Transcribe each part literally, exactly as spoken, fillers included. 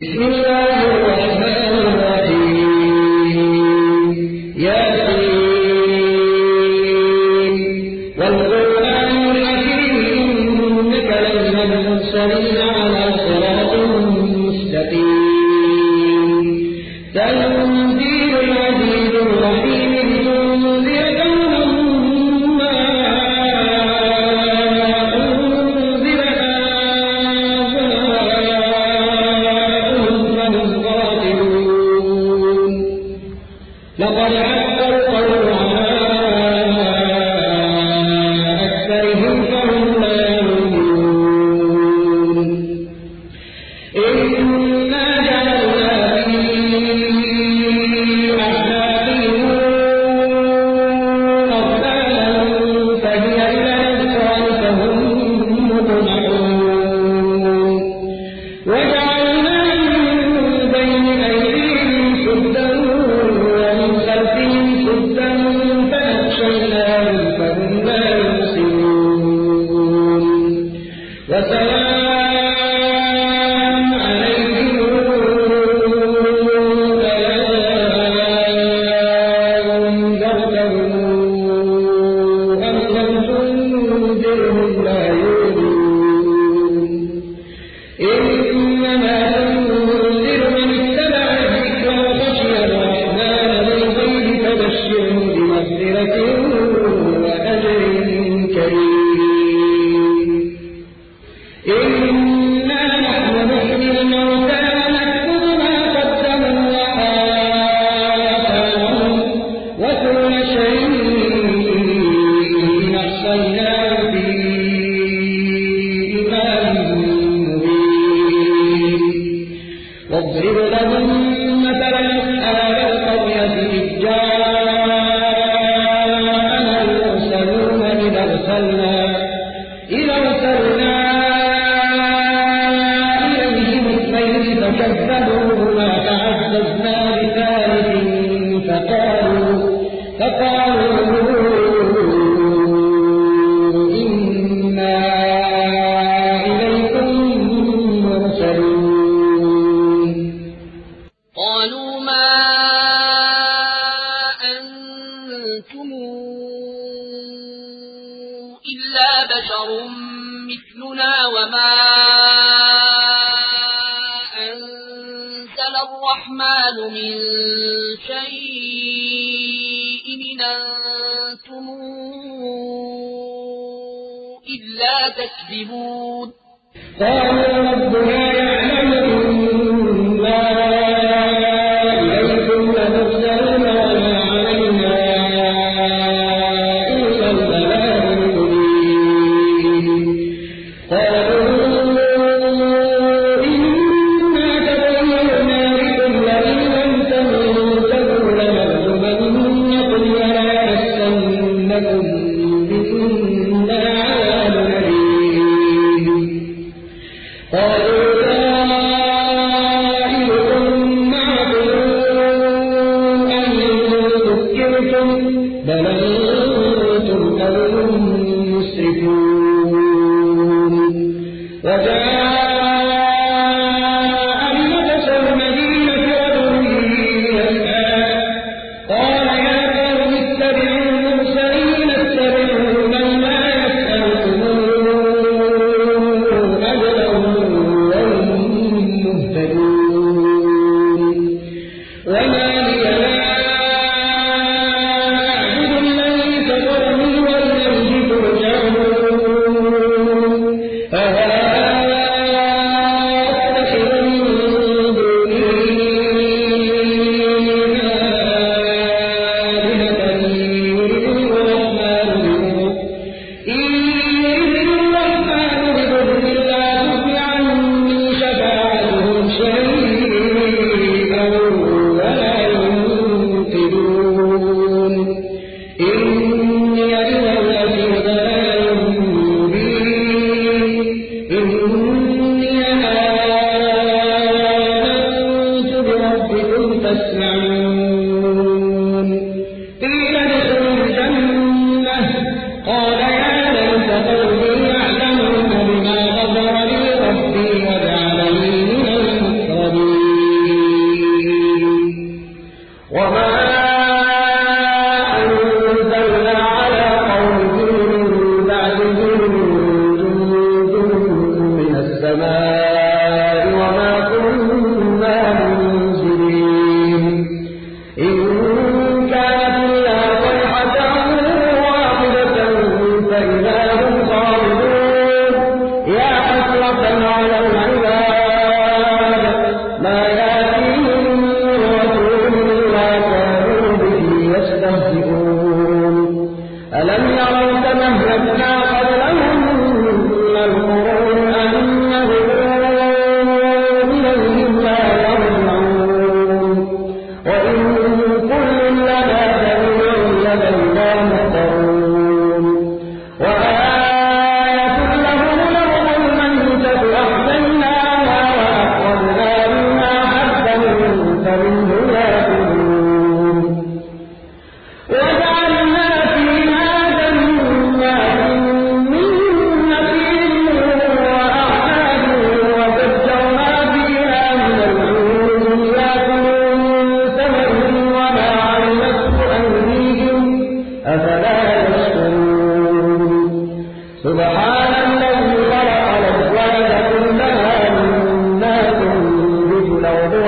بسم الله الرحمن الرحيم ياسين والقرآن الحكيم إنك لمن المرسلين على صراط مستقيم تنزيل العزيز الرحيم لتنذر قوما ما أنزل آباؤهم فهم غافلون لقد حق القول على أكثرهم فهم لا يؤمنون إنا جعلنا في أعناقهم أغلالا فهي إلى الأذقان فهم مقمحون وجعلنا من بين أيديهم سدا ومن خلفهم سدا فأغشيناهم فهم لا يبصرون وسلام عليهم أأنذرتهم أم لم تنذرهم لا يؤمنون إنما تنذر من اتبع الذكر وخشي الرحمن بالغيب فبشره بمغفرة وأجر كريم إنا نحن نحيي الموتى ونكتب ما قدموا وآثارهم وكل شيء أحصيناه في إمام مبين واضرب لهم مثلا أصحاب القرية إذ جاءها المرسلون إذ أرسلنا إذ أرسلنا إليهم اثنين فكذبوهما فعززنا بثالث فقالوا فقالوا إنا إليكم مرسلون قالوا ما أنتم إلا بشر مثلنا وما أنزل الرحمن من شيء إن أنتم إلا تكذبون قالوا ربنا يعلم إنا إليكم لمرسلون وما علينا إلا البلاغ المبين قالوا إنا تطيرنا بكم لئن لم تنتهوا لنرجمنكم ولا يمسنكم منا عذاب أليم قالوا طائركم معكم أن ذكرتم بل أنتم قوم مسرفون وجاء بنفس المدينة رجل يسعى قال يا قوم اتبعوا المرسلين اتبعوا من لا يسألكم أجرا وهم مهتدون وما لي لا أعبد الذي فطرني وإليه ترجعون أتخذ من دونه آلهة يردني الرحمن بضر إن يردني الرحمن بضر لا تغن عني شفاعتهم شيئا ولا ينقذون إني إذا لفي ضلال مبين إني آمنت بربكم فاسمعون قيل ادخلوا الجنة قال يا ليت قومي يعلمون بما غفر لي ربي وجعلني من المكرمين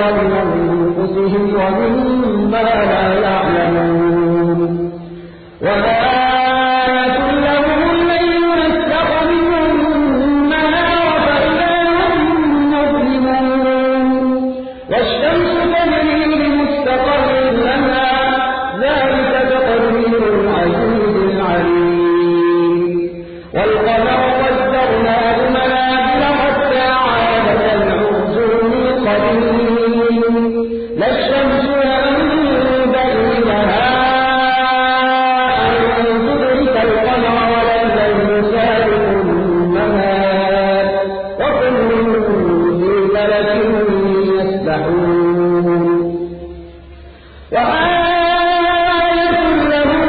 من أنفسهم ومما لا يعلمون وآية لهم الليل نسلخ منه النهار فإذا هم مظلمون والشمس تجري لمستقر لها ذلك تقدير العزيز العليم والقمر قدرناه منازل حتى عاد كالعرجون القديم لا الشمس ينبغي لها أن تدرك القمر ولا الليل سابق النهار وكل في فلك يسبحون وآية لهم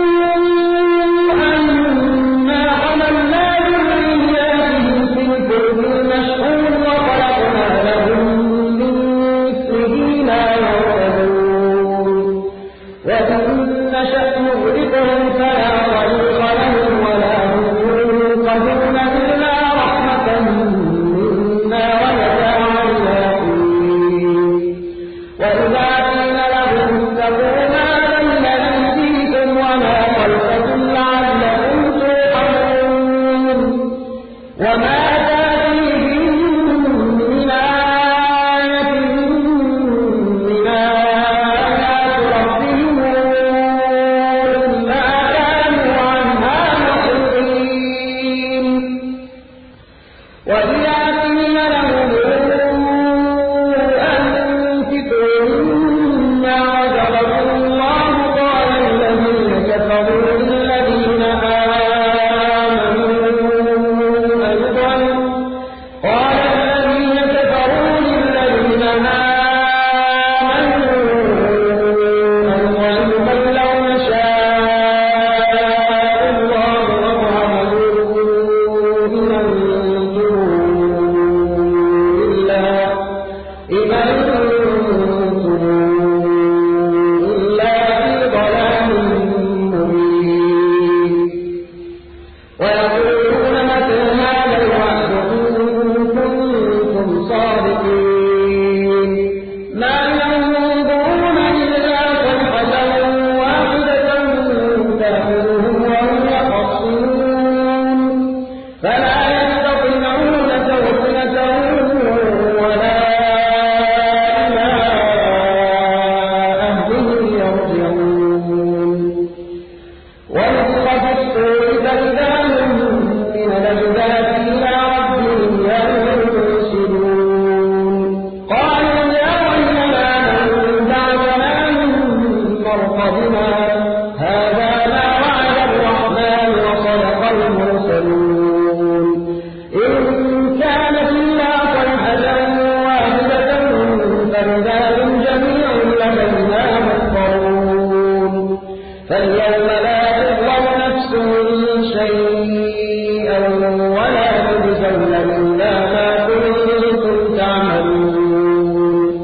أنا حملنا ذرياتهم في الفلك المشحون وخلقنا لهم من مثله ما يركبون وإن نشأ نغرقهم فلا طريق لهم ولا هم ينقذون إلا رحمة منا ومتاعا إلى حين وإذا قيل لهم اتقوا ما بين أيديكم وما خلفكم لعلكم ترحمون وما تأتيهم من آية من آيات ربهم إلا كانوا عنها معرضين وإذا قيل لهم أنفقوا مما رزقكم الله قال الذين كفروا للذين آمنوا أيضا قال الذين كفروا للذين آمنوا أيضا لو نشاء الله لطعمهم إن أنتم إلا إن أنتم إلا في ضلال مبين ويقولون متى هذا الوعد إن كنتم صادقين ما ينظرون إلا صيحة واحدة تأخذهم وهم يخصمون فلا يستطيعون توصية ولا إلى أهلهم يرجعون ونفخ في الصور فإذا هم من الأجداث إلى ربهم ينسلون قالوا يا ويلنا من بعثنا من مرقدنا هذا ما وعد الرحمن وصدق المرسلون إن كانت إلا صيحة واحدة فإذا هم جميع لدينا محضرون فاليوم لا تظلم نفس شيئا ولا تجزون إلا ما كنتم تعملون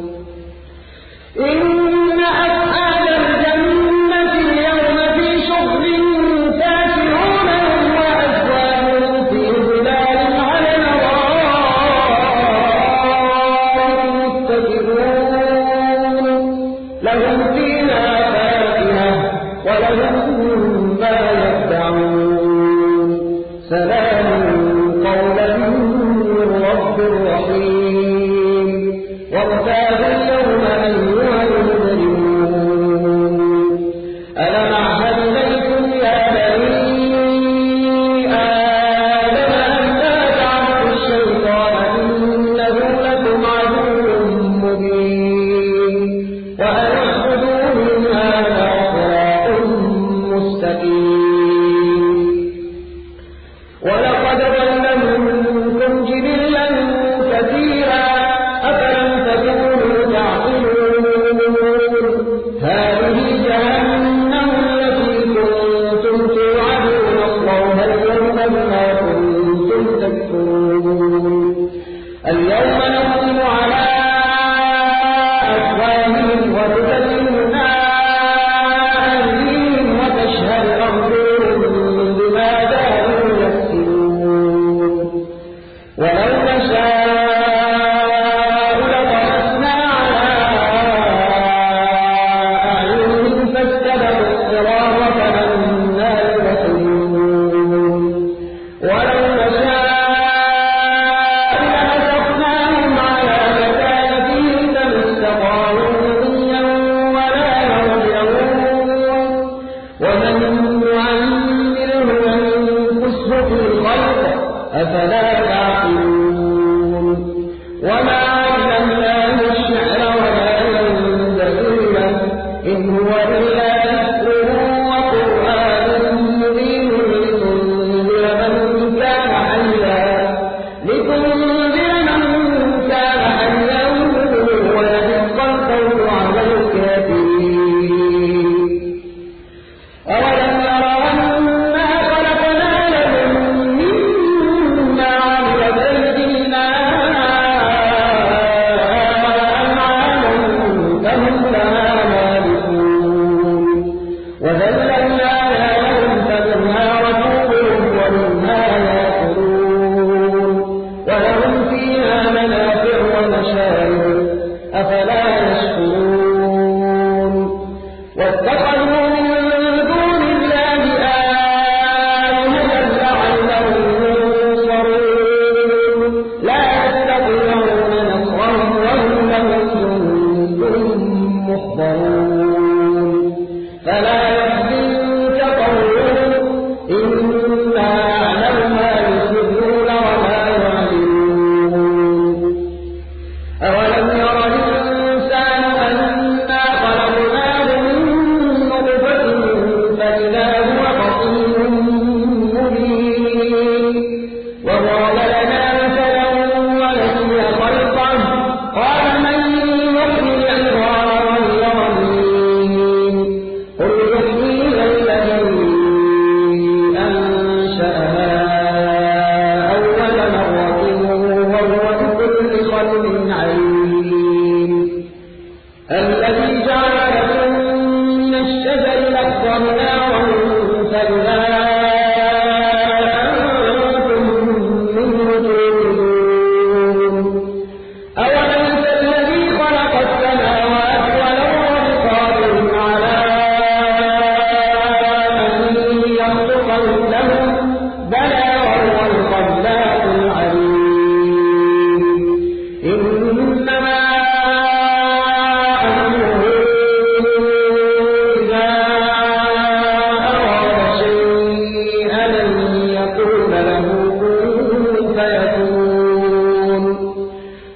إن أصحاب الجنة اليوم في شغل فاكهون هم وأزواجهم في ظلال على الأرائك متكئون لهم فيها فاكهة ولهم ما يدعون سلام قولا من رب رحيم وامتاز اليوم أيها المجرمون ألم أعهد إليكم يا بني آدم أن لا تعبدوا الشيطان إنه لكم عدو مبين وأن اعبدوني هذا صراط مستقيم ولقد ضل منكم جبلا كثيرا أفلم تكونوا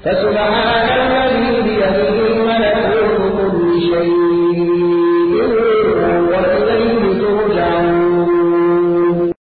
فسبحان